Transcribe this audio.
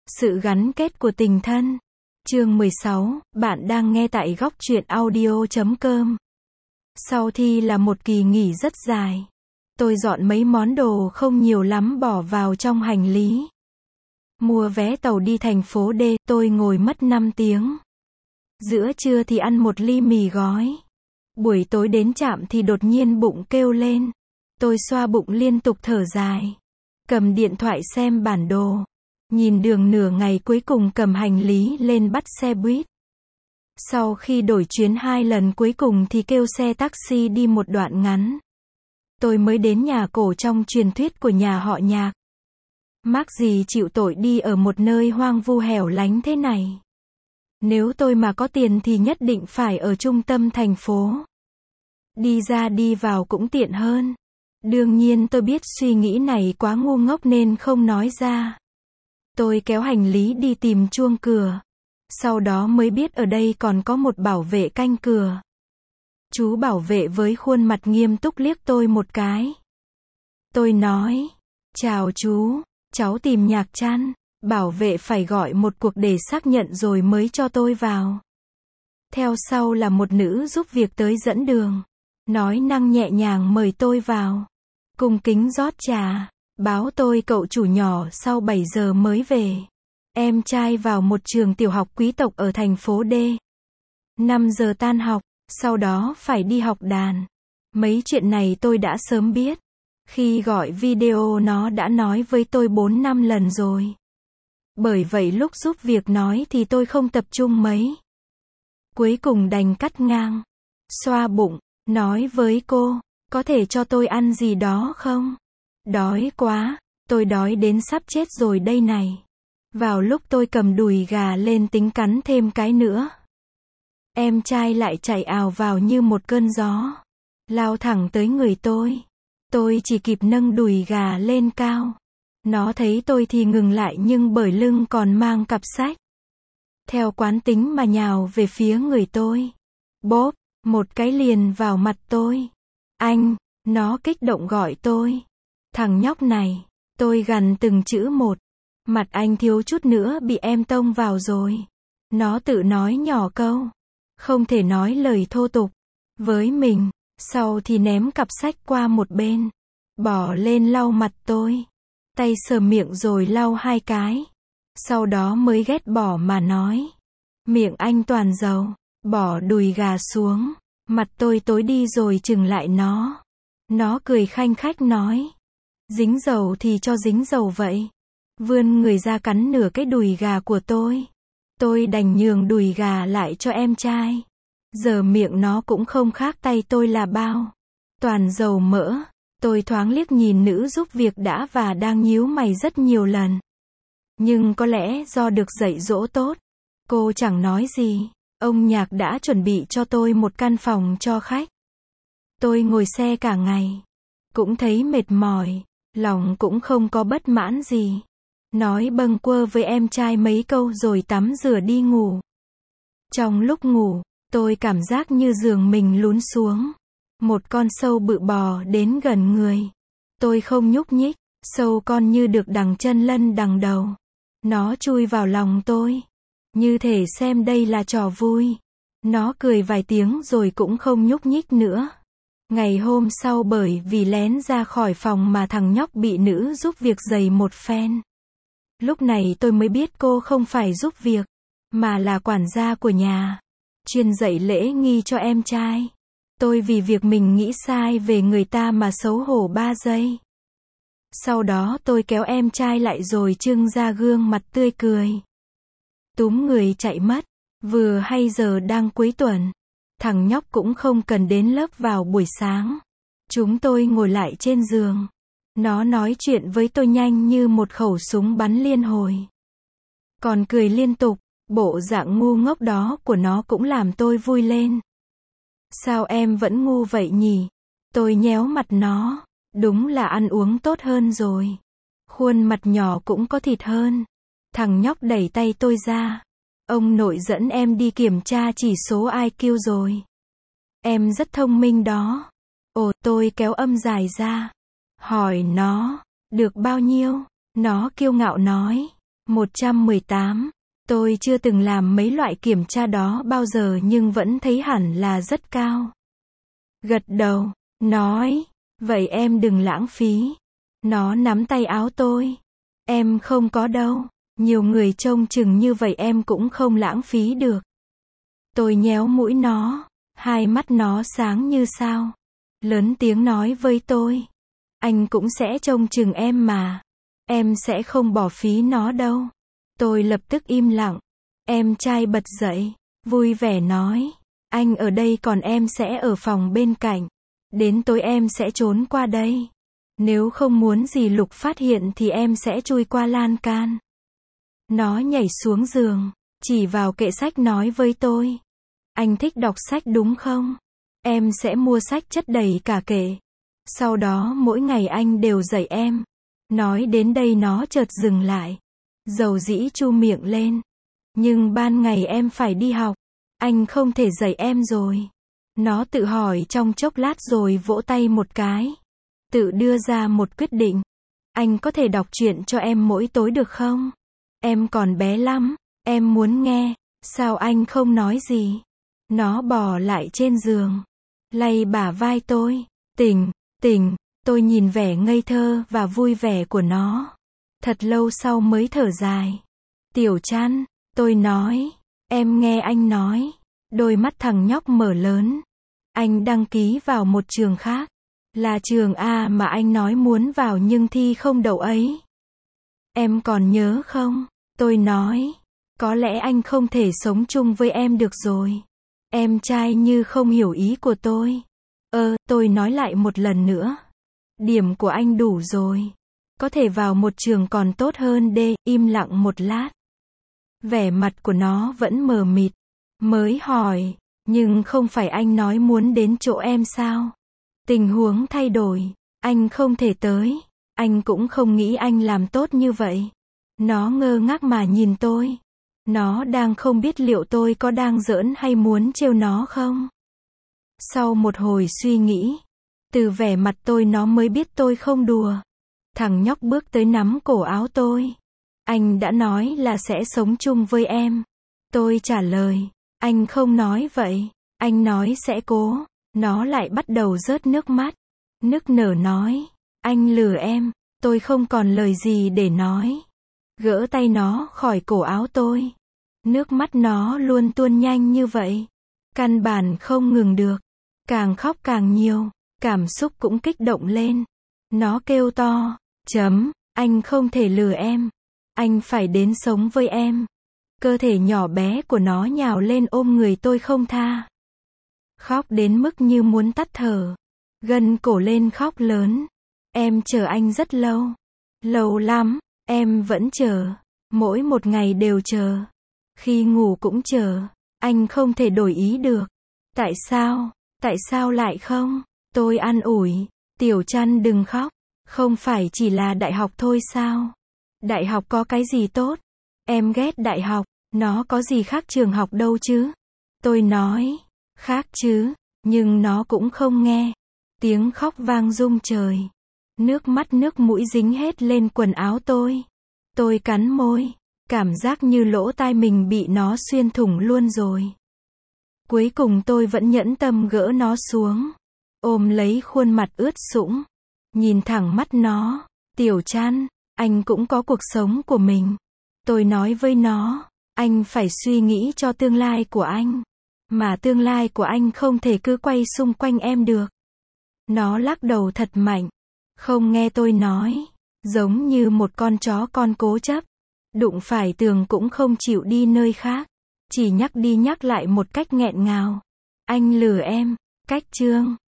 Sự gắn kết của tình thân. Chương 16, bạn đang nghe tại góc truyện audio.com. Sau thi là một kỳ nghỉ rất dài. Tôi dọn mấy món đồ không nhiều lắm bỏ vào trong hành lý. Mua vé tàu đi thành phố D, tôi ngồi mất 5 tiếng. Giữa trưa thì ăn một ly mì gói. Buổi tối đến trạm thì đột nhiên bụng kêu lên. Tôi xoa bụng liên tục thở dài. Cầm điện thoại xem bản đồ. Nhìn đường nửa ngày cuối cùng cầm hành lý lên bắt xe buýt. Sau khi đổi chuyến 2 lần cuối cùng thì kêu xe taxi đi một đoạn ngắn. Tôi mới đến nhà cổ trong truyền thuyết của nhà họ Nhạc. Mác gì chịu tội đi ở một nơi hoang vu hẻo lánh thế này. Nếu tôi mà có tiền thì nhất định phải ở trung tâm thành phố. Đi ra đi vào cũng tiện hơn. Đương nhiên tôi biết suy nghĩ này quá ngu ngốc nên không nói ra. Tôi kéo hành lý đi tìm chuông cửa. Sau đó mới biết ở đây còn có một bảo vệ canh cửa. Chú bảo vệ với khuôn mặt nghiêm túc liếc tôi một cái. Tôi nói, chào chú, cháu tìm Nhạc Trăn. Bảo vệ phải gọi một cuộc để xác nhận rồi mới cho tôi vào. Theo sau là một nữ giúp việc tới dẫn đường. Nói năng nhẹ nhàng mời tôi vào. Cung kính rót trà. Báo tôi cậu chủ nhỏ sau 7 giờ mới về. Em trai vào một trường tiểu học quý tộc ở thành phố D. 5 giờ tan học, sau đó phải đi học đàn. Mấy chuyện này tôi đã sớm biết. Khi gọi video nó đã nói với tôi 4-5 lần rồi. Bởi vậy lúc giúp việc nói thì tôi không tập trung mấy. Cuối cùng đành cắt ngang. Xoa bụng, nói với cô, có thể cho tôi ăn gì đó không? Đói quá, tôi đói đến sắp chết rồi đây này. Vào lúc tôi cầm đùi gà lên tính cắn thêm cái nữa. Em trai lại chạy ào vào như một cơn gió. Lao thẳng tới người tôi. Tôi chỉ kịp nâng đùi gà lên cao. Nó thấy tôi thì ngừng lại nhưng bởi lưng còn mang cặp sách. Theo quán tính mà nhào về phía người tôi. Bốp, một cái liền vào mặt tôi. Anh, nó kích động gọi tôi. Thằng nhóc này, tôi gằn từng chữ một. Mặt anh thiếu chút nữa bị em tông vào rồi. Nó tự nói nhỏ câu. Không thể nói lời thô tục. Với mình, sau thì ném cặp sách qua một bên. Bỏ lên lau mặt tôi. Tay sờ miệng rồi lau 2 cái. Sau đó mới ghét bỏ mà nói. Miệng anh toàn dầu. Bỏ đùi gà xuống. Mặt tôi tối đi rồi chừng lại nó. Nó cười khanh khách nói. Dính dầu thì cho dính dầu vậy. Vươn người ra cắn nửa cái đùi gà của tôi. Tôi đành nhường đùi gà lại cho em trai. Giờ miệng nó cũng không khác tay tôi là bao. Toàn dầu mỡ. Tôi thoáng liếc nhìn nữ giúp việc đã và đang nhíu mày rất nhiều lần. Nhưng có lẽ do được dạy dỗ tốt. Cô chẳng nói gì. Ông Nhạc đã chuẩn bị cho tôi một căn phòng cho khách. Tôi ngồi xe cả ngày. Cũng thấy mệt mỏi. Lòng cũng không có bất mãn gì. Nói bâng quơ với em trai mấy câu rồi tắm rửa đi ngủ. Trong lúc ngủ, tôi cảm giác như giường mình lún xuống. Một con sâu bự bò đến gần người. Tôi không nhúc nhích. Sâu con như được đằng chân lân đằng đầu. Nó chui vào lòng tôi. Như thể xem đây là trò vui. Nó cười vài tiếng rồi cũng không nhúc nhích nữa. Ngày hôm sau bởi vì lén ra khỏi phòng mà thằng nhóc bị nữ giúp việc giày một phen. Lúc này tôi mới biết cô không phải giúp việc, mà là quản gia của nhà. Chuyên dạy lễ nghi cho em trai. Tôi vì việc mình nghĩ sai về người ta mà xấu hổ 3 giây. Sau đó tôi kéo em trai lại rồi trưng ra gương mặt tươi cười. Túm người chạy mất. Vừa hay giờ đang cuối tuần. Thằng nhóc cũng không cần đến lớp vào buổi sáng. Chúng tôi ngồi lại trên giường. Nó nói chuyện với tôi nhanh như một khẩu súng bắn liên hồi. Còn cười liên tục. Bộ dạng ngu ngốc đó của nó cũng làm tôi vui lên. Sao em vẫn ngu vậy nhỉ? Tôi nhéo mặt nó. Đúng là ăn uống tốt hơn rồi. Khuôn mặt nhỏ cũng có thịt hơn. Thằng nhóc đẩy tay tôi ra. Ông nội dẫn em đi kiểm tra chỉ số IQ rồi. Em rất thông minh đó. Ồ, tôi kéo âm dài ra. Hỏi nó, được bao nhiêu? Nó kiêu ngạo nói. 118. Tôi chưa từng làm mấy loại kiểm tra đó bao giờ nhưng vẫn thấy hẳn là rất cao. Gật đầu, nói, vậy em đừng lãng phí. Nó nắm tay áo tôi. Em không có đâu. Nhiều người trông chừng như vậy em cũng không lãng phí được. Tôi nhéo mũi nó. Hai mắt nó sáng như sao. Lớn tiếng nói với tôi. Anh cũng sẽ trông chừng em mà. Em sẽ không bỏ phí nó đâu. Tôi lập tức im lặng. Em trai bật dậy. Vui vẻ nói. Anh ở đây còn em sẽ ở phòng bên cạnh. Đến tối em sẽ trốn qua đây. Nếu không muốn dì Lục phát hiện thì em sẽ chui qua lan can. Nó nhảy xuống giường. Chỉ vào kệ sách nói với tôi. Anh thích đọc sách đúng không? Em sẽ mua sách chất đầy cả kệ. Sau đó mỗi ngày anh đều dạy em. Nói đến đây nó chợt dừng lại. Dầu dĩ chu miệng lên. Nhưng ban ngày em phải đi học. Anh không thể dạy em rồi. Nó tự hỏi trong chốc lát rồi vỗ tay một cái. Tự đưa ra một quyết định. Anh có thể đọc truyện cho em mỗi tối được không? Em còn bé lắm. Em muốn nghe. Sao anh không nói gì? Nó bò lại trên giường. Lay bả vai tôi. Tỉnh. Tôi nhìn vẻ ngây thơ và vui vẻ của nó. Thật lâu sau mới thở dài. Tiểu Trăn, tôi nói. Em nghe anh nói. Đôi mắt thằng nhóc mở lớn. Anh đăng ký vào một trường khác. Là trường A mà anh nói muốn vào nhưng thi không đậu ấy. Em còn nhớ không? Tôi nói. Có lẽ anh không thể sống chung với em được rồi. Em trai như không hiểu ý của tôi. Tôi nói lại một lần nữa. Điểm của anh đủ rồi. Có thể vào một trường còn tốt hơn đê. Im lặng một lát. Vẻ mặt của nó vẫn mờ mịt. Mới hỏi. Nhưng không phải anh nói muốn đến chỗ em sao? Tình huống thay đổi. Anh không thể tới. Anh cũng không nghĩ anh làm tốt như vậy. Nó ngơ ngác mà nhìn tôi. Nó đang không biết liệu tôi có đang giỡn hay muốn trêu nó không? Sau một hồi suy nghĩ. Từ vẻ mặt tôi nó mới biết tôi không đùa. Thằng nhóc bước tới nắm cổ áo tôi. Anh đã nói là sẽ sống chung với em. Tôi trả lời. Anh không nói vậy. Anh nói sẽ cố. Nó lại bắt đầu rớt nước mắt. Nức nở nói. Anh lừa em. Tôi không còn lời gì để nói. Gỡ tay nó khỏi cổ áo tôi. Nước mắt nó luôn tuôn nhanh như vậy. Căn bản không ngừng được. Càng khóc càng nhiều. Cảm xúc cũng kích động lên. Nó kêu to. Anh không thể lừa em. Anh phải đến sống với em. Cơ thể nhỏ bé của nó nhào lên ôm người tôi không tha. Khóc đến mức như muốn tắt thở. Gân cổ lên khóc lớn. Em chờ anh rất lâu. Lâu lắm. Em vẫn chờ. Mỗi một ngày đều chờ. Khi ngủ cũng chờ. Anh không thể đổi ý được. Tại sao? Tại sao lại không? Tôi an ủi. Tiểu Trăn đừng khóc. Không phải chỉ là đại học thôi sao? Đại học có cái gì tốt? Em ghét đại học. Nó có gì khác trường học đâu chứ? Tôi nói. Khác chứ. Nhưng nó cũng không nghe. Tiếng khóc vang rung trời. Nước mắt nước mũi dính hết lên quần áo tôi. Tôi cắn môi. Cảm giác như lỗ tai mình bị nó xuyên thủng luôn rồi. Cuối cùng tôi vẫn nhẫn tâm gỡ nó xuống. Ôm lấy khuôn mặt ướt sũng. Nhìn thẳng mắt nó. Tiểu Trăn, anh cũng có cuộc sống của mình. Tôi nói với nó. Anh phải suy nghĩ cho tương lai của anh. Mà tương lai của anh không thể cứ quay xung quanh em được. Nó lắc đầu thật mạnh. Không nghe tôi nói. Giống như một con chó con cố chấp. Đụng phải tường cũng không chịu đi nơi khác. Chỉ nhắc đi nhắc lại một cách nghẹn ngào. Anh lừa em. Cách chương